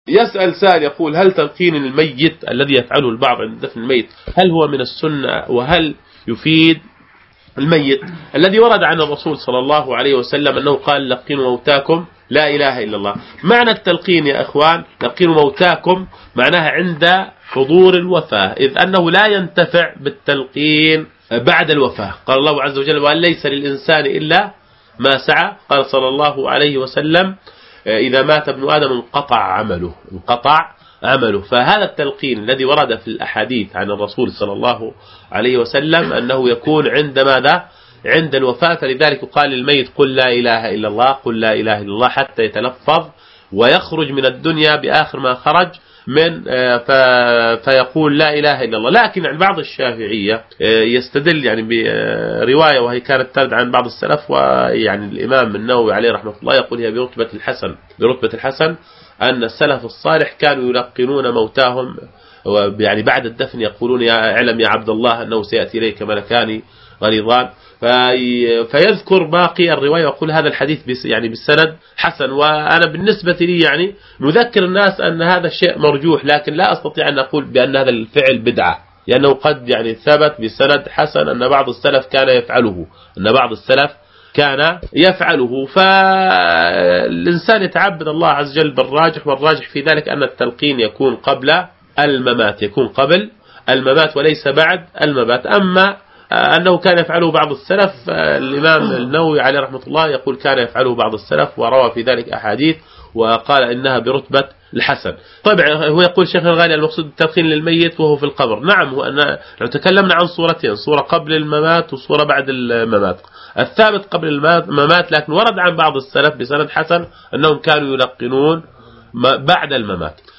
يسأل سائل يقول: هل تلقين الميت الذي يفعله البعض عند دفن الميت هل هو من السنة، وهل يفيد الميت؟ الذي ورد عن الرسول صلى الله عليه وسلم أنه قال: لقنوا موتاكم لا إله إلا الله. معنى التلقين يا أخوان، لقنوا موتاكم معناها عند حضور الوفاة، إذ أنه لا ينتفع بالتلقين بعد الوفاة. قال الله عز وجل: وأن ليس للإنسان إلا ما سعى. قال صلى الله عليه وسلم: إذا مات ابن آدم انقطع عمله. فهذا التلقين الذي ورد في الأحاديث عن الرسول صلى الله عليه وسلم أنه يكون عند ماذا؟ عند الوفاة. فلذلك قال للميت: قل لا إله إلا الله، قل لا إله إلا الله، حتى يتلفظ ويخرج من الدنيا بآخر ما خرج من فيقول لا إله إلا الله. لكن عن بعض الشافعية يستدل يعني برواية وهي كانت ترد عن بعض السلف، ويعني الإمام النووي عليه رحمة الله يقول هي برتبة الحسن أن السلف الصالح كانوا يلقنون موتاهم يعني بعد الدفن، يقولون: يا اعلم يا عبد الله أنه سيأتي إليك ملكان غليظان. فيذكر باقي الرواية ويقول هذا الحديث يعني بالسند حسن. وأنا بالنسبة لي يعني نذكر الناس أن هذا الشيء مرجوح، لكن لا أستطيع أن أقول بأن هذا الفعل بدعة، لأنه قد يعني ثبت بسند حسن أن بعض السلف كان يفعله. فالإنسان يتعبد الله عز وجل بالراجح، والراجح في ذلك أن التلقين يكون قبل الممات وليس بعد الممات. أما أنه كان يفعله بعض السلف، الإمام النووي عليه رحمة الله يقول كان يفعله بعض السلف، وروى في ذلك أحاديث وقال إنها برتبة الحسن. طبعا هو يقول شيخ الغالي: المقصود التلقين للميت وهو في القبر. نعم، هو أن لو تكلمنا عن صورتين، صورة قبل الممات وصورة بعد الممات. الثابت قبل الممات، لكن ورد عن بعض السلف بسند حسن أنهم كانوا يلقنون بعد الممات.